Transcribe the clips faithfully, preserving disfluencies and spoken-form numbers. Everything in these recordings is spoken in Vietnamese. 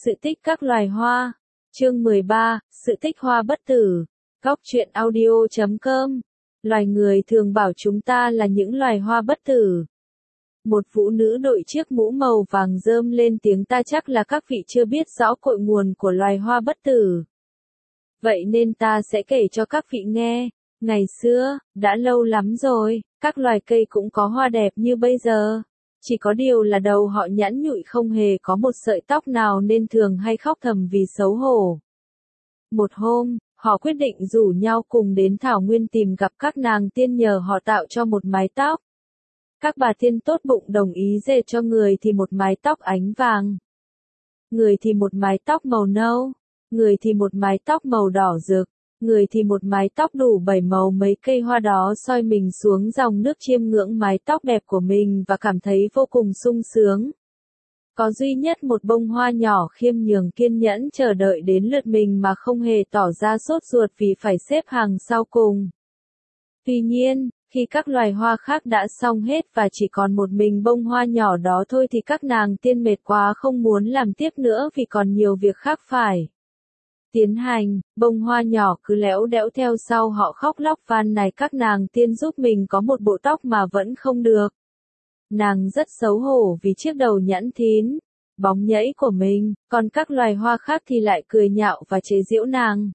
Sự tích các loài hoa. Chương mười ba, sự tích hoa bất tử. Góc truyện audio chấm com. Loài người thường bảo chúng ta là những loài hoa bất tử. Một vũ nữ đội chiếc mũ màu vàng rơm lên tiếng, ta chắc là các vị chưa biết rõ cội nguồn của loài hoa bất tử. Vậy nên ta sẽ kể cho các vị nghe. Ngày xưa, đã lâu lắm rồi, các loài cây cũng có hoa đẹp như bây giờ. Chỉ có điều là đầu họ nhẵn nhụi, không hề có một sợi tóc nào, nên thường hay khóc thầm vì xấu hổ. Một hôm, họ quyết định rủ nhau cùng đến thảo nguyên tìm gặp các nàng tiên nhờ họ tạo cho một mái tóc. Các bà tiên tốt bụng đồng ý dệt cho người thì một mái tóc ánh vàng, người thì một mái tóc màu nâu, người thì một mái tóc màu đỏ rực, người thì một mái tóc đủ bảy màu. Mấy cây hoa đó soi mình xuống dòng nước, chiêm ngưỡng mái tóc đẹp của mình và cảm thấy vô cùng sung sướng. Có duy nhất một bông hoa nhỏ khiêm nhường kiên nhẫn chờ đợi đến lượt mình mà không hề tỏ ra sốt ruột vì phải xếp hàng sau cùng. Tuy nhiên, khi các loài hoa khác đã xong hết và chỉ còn một mình bông hoa nhỏ đó thôi thì các nàng tiên mệt quá không muốn làm tiếp nữa vì còn nhiều việc khác phải tiến hành. Bông hoa nhỏ cứ léo đẽo theo sau họ khóc lóc van này các nàng tiên giúp mình có một bộ tóc mà vẫn không được. Nàng rất xấu hổ vì chiếc đầu nhẵn thín, bóng nhẫy của mình, còn các loài hoa khác thì lại cười nhạo và chế giễu nàng.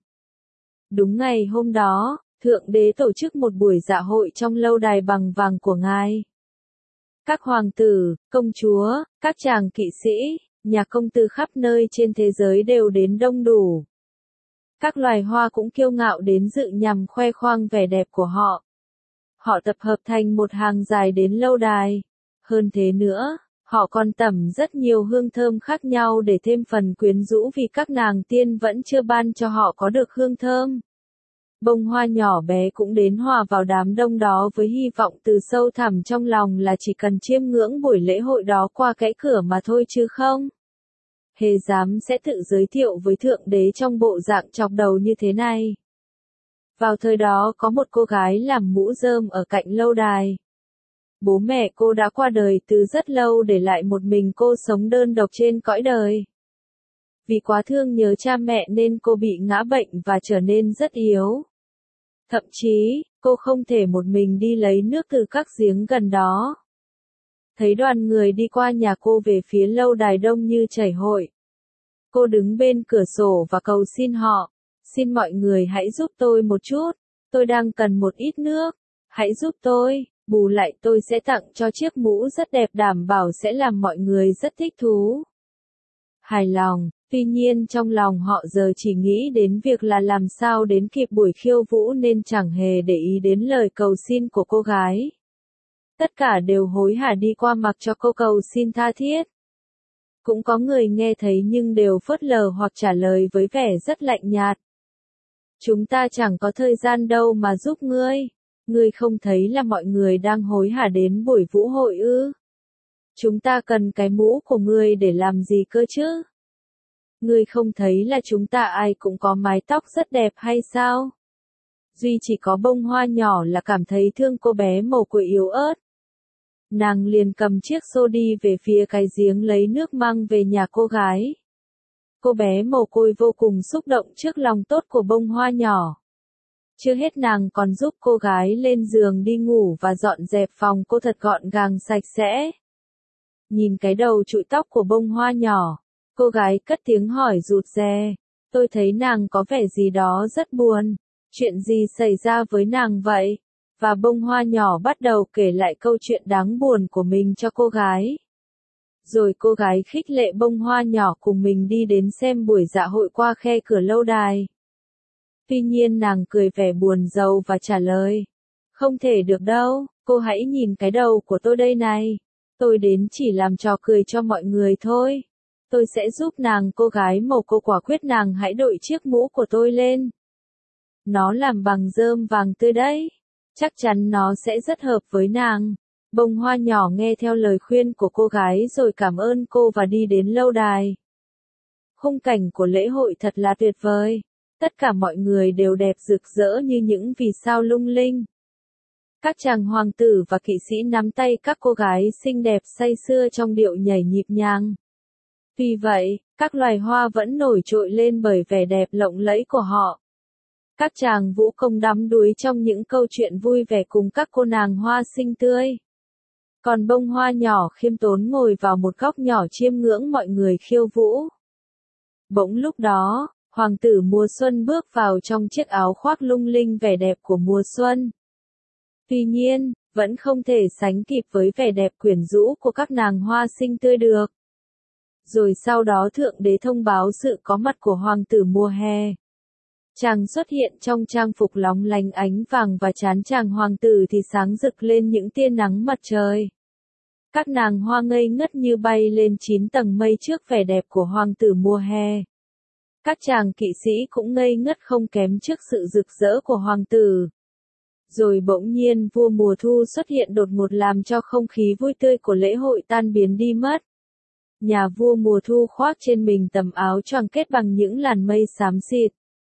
Đúng ngày hôm đó, Thượng Đế tổ chức một buổi dạ hội trong lâu đài bằng vàng của ngài. Các hoàng tử, công chúa, các chàng kỵ sĩ, nhà công tử khắp nơi trên thế giới đều đến đông đủ. Các loài hoa cũng kiêu ngạo đến dự nhằm khoe khoang vẻ đẹp của họ. Họ tập hợp thành một hàng dài đến lâu đài. Hơn thế nữa, họ còn tẩm rất nhiều hương thơm khác nhau để thêm phần quyến rũ vì các nàng tiên vẫn chưa ban cho họ có được hương thơm. Bông hoa nhỏ bé cũng đến hòa vào đám đông đó với hy vọng từ sâu thẳm trong lòng là chỉ cần chiêm ngưỡng buổi lễ hội đó qua kẽ cửa mà thôi chứ không hề dám sẽ tự giới thiệu với Thượng Đế trong bộ dạng chọc đầu như thế này. Vào thời đó có một cô gái làm mũ rơm ở cạnh lâu đài. Bố mẹ cô đã qua đời từ rất lâu, để lại một mình cô sống đơn độc trên cõi đời. Vì quá thương nhớ cha mẹ nên cô bị ngã bệnh và trở nên rất yếu. Thậm chí, cô không thể một mình đi lấy nước từ các giếng gần đó. Thấy đoàn người đi qua nhà cô về phía lâu đài đông như chảy hội. Cô đứng bên cửa sổ và cầu xin họ, xin mọi người hãy giúp tôi một chút, tôi đang cần một ít nước, hãy giúp tôi, bù lại tôi sẽ tặng cho chiếc mũ rất đẹp đảm bảo sẽ làm mọi người rất thích thú. Hài lòng, tuy nhiên trong lòng họ giờ chỉ nghĩ đến việc là làm sao đến kịp buổi khiêu vũ nên chẳng hề để ý đến lời cầu xin của cô gái. Tất cả đều hối hả đi qua mặc cho cô cầu xin tha thiết. Cũng có người nghe thấy nhưng đều phớt lờ hoặc trả lời với vẻ rất lạnh nhạt. Chúng ta chẳng có thời gian đâu mà giúp ngươi. Ngươi không thấy là mọi người đang hối hả đến buổi vũ hội ư? Chúng ta cần cái mũ của ngươi để làm gì cơ chứ? Ngươi không thấy là chúng ta ai cũng có mái tóc rất đẹp hay sao? Duy chỉ có bông hoa nhỏ là cảm thấy thương cô bé mồ côi yếu ớt. Nàng liền cầm chiếc xô đi về phía cái giếng lấy nước mang về nhà cô gái. Cô bé mồ côi vô cùng xúc động trước lòng tốt của bông hoa nhỏ. Chưa hết nàng còn giúp cô gái lên giường đi ngủ và dọn dẹp phòng cô thật gọn gàng sạch sẽ. Nhìn cái đầu trụi tóc của bông hoa nhỏ, cô gái cất tiếng hỏi rụt rè. Tôi thấy nàng có vẻ gì đó rất buồn. Chuyện gì xảy ra với nàng vậy? Và bông hoa nhỏ bắt đầu kể lại câu chuyện đáng buồn của mình cho cô gái. Rồi cô gái khích lệ bông hoa nhỏ cùng mình đi đến xem buổi dạ hội qua khe cửa lâu đài. Tuy nhiên nàng cười vẻ buồn rầu và trả lời. Không thể được đâu, cô hãy nhìn cái đầu của tôi đây này. Tôi đến chỉ làm trò cười cho mọi người thôi. Tôi sẽ giúp nàng. Cô gái mồ cô quả quyết nàng hãy đội chiếc mũ của tôi lên. Nó làm bằng rơm vàng tươi đấy. Chắc chắn nó sẽ rất hợp với nàng. Bông hoa nhỏ nghe theo lời khuyên của cô gái rồi cảm ơn cô và đi đến lâu đài. Khung cảnh của lễ hội thật là tuyệt vời. Tất cả mọi người đều đẹp rực rỡ như những vì sao lung linh. Các chàng hoàng tử và kỵ sĩ nắm tay các cô gái xinh đẹp say sưa trong điệu nhảy nhịp nhàng. Vì vậy, các loài hoa vẫn nổi trội lên bởi vẻ đẹp lộng lẫy của họ. Các chàng vũ công đắm đuối trong những câu chuyện vui vẻ cùng các cô nàng hoa xinh tươi. Còn bông hoa nhỏ khiêm tốn ngồi vào một góc nhỏ chiêm ngưỡng mọi người khiêu vũ. Bỗng lúc đó, hoàng tử mùa xuân bước vào trong chiếc áo khoác lung linh vẻ đẹp của mùa xuân. Tuy nhiên, vẫn không thể sánh kịp với vẻ đẹp quyến rũ của các nàng hoa xinh tươi được. Rồi sau đó Thượng Đế thông báo sự có mặt của hoàng tử mùa hè. Chàng xuất hiện trong trang phục lóng lánh ánh vàng và trán chàng hoàng tử thì sáng rực lên những tia nắng mặt trời. Các nàng hoa ngây ngất như bay lên chín tầng mây trước vẻ đẹp của hoàng tử mùa hè. Các chàng kỵ sĩ cũng ngây ngất không kém trước sự rực rỡ của hoàng tử. Rồi bỗng nhiên vua mùa thu xuất hiện đột ngột làm cho không khí vui tươi của lễ hội tan biến đi mất. Nhà vua mùa thu khoác trên mình tấm áo choàng kết bằng những làn mây xám xịt.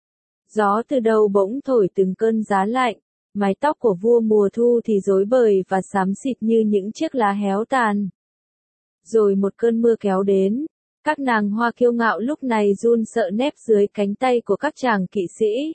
Gió từ đầu bỗng thổi từng cơn giá lạnh, mái tóc của vua mùa thu thì rối bời và xám xịt như những chiếc lá héo tàn. Rồi một cơn mưa kéo đến, các nàng hoa kiêu ngạo lúc này run sợ nép dưới cánh tay của các chàng kỵ sĩ.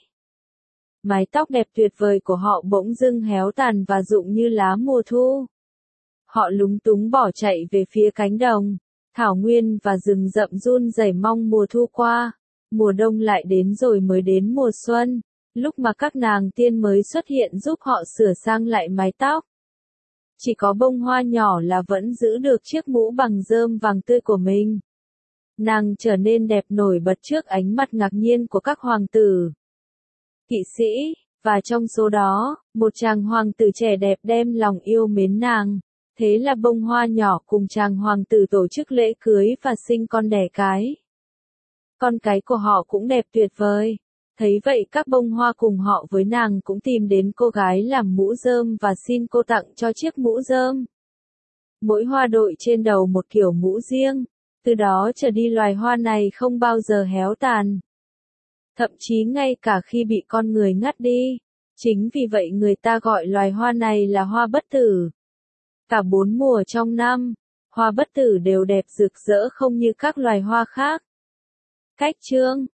Mái tóc đẹp tuyệt vời của họ bỗng dưng héo tàn và rụng như lá mùa thu. Họ lúng túng bỏ chạy về phía cánh đồng, thảo nguyên và rừng rậm run rẩy mong mùa thu qua. Mùa đông lại đến rồi mới đến mùa xuân, lúc mà các nàng tiên mới xuất hiện giúp họ sửa sang lại mái tóc. Chỉ có bông hoa nhỏ là vẫn giữ được chiếc mũ bằng rơm vàng tươi của mình. Nàng trở nên đẹp nổi bật trước ánh mắt ngạc nhiên của các hoàng tử, kỵ sĩ, và trong số đó, một chàng hoàng tử trẻ đẹp đem lòng yêu mến nàng. Thế là bông hoa nhỏ cùng chàng hoàng tử tổ chức lễ cưới và sinh con đẻ cái. Con cái của họ cũng đẹp tuyệt vời. Thấy vậy các bông hoa cùng họ với nàng cũng tìm đến cô gái làm mũ rơm và xin cô tặng cho chiếc mũ rơm. Mỗi hoa đội trên đầu một kiểu mũ riêng. Từ đó trở đi loài hoa này không bao giờ héo tàn. Thậm chí ngay cả khi bị con người ngắt đi. Chính vì vậy người ta gọi loài hoa này là hoa bất tử. Cả bốn mùa trong năm, hoa bất tử đều đẹp rực rỡ không như các loài hoa khác. Cách chương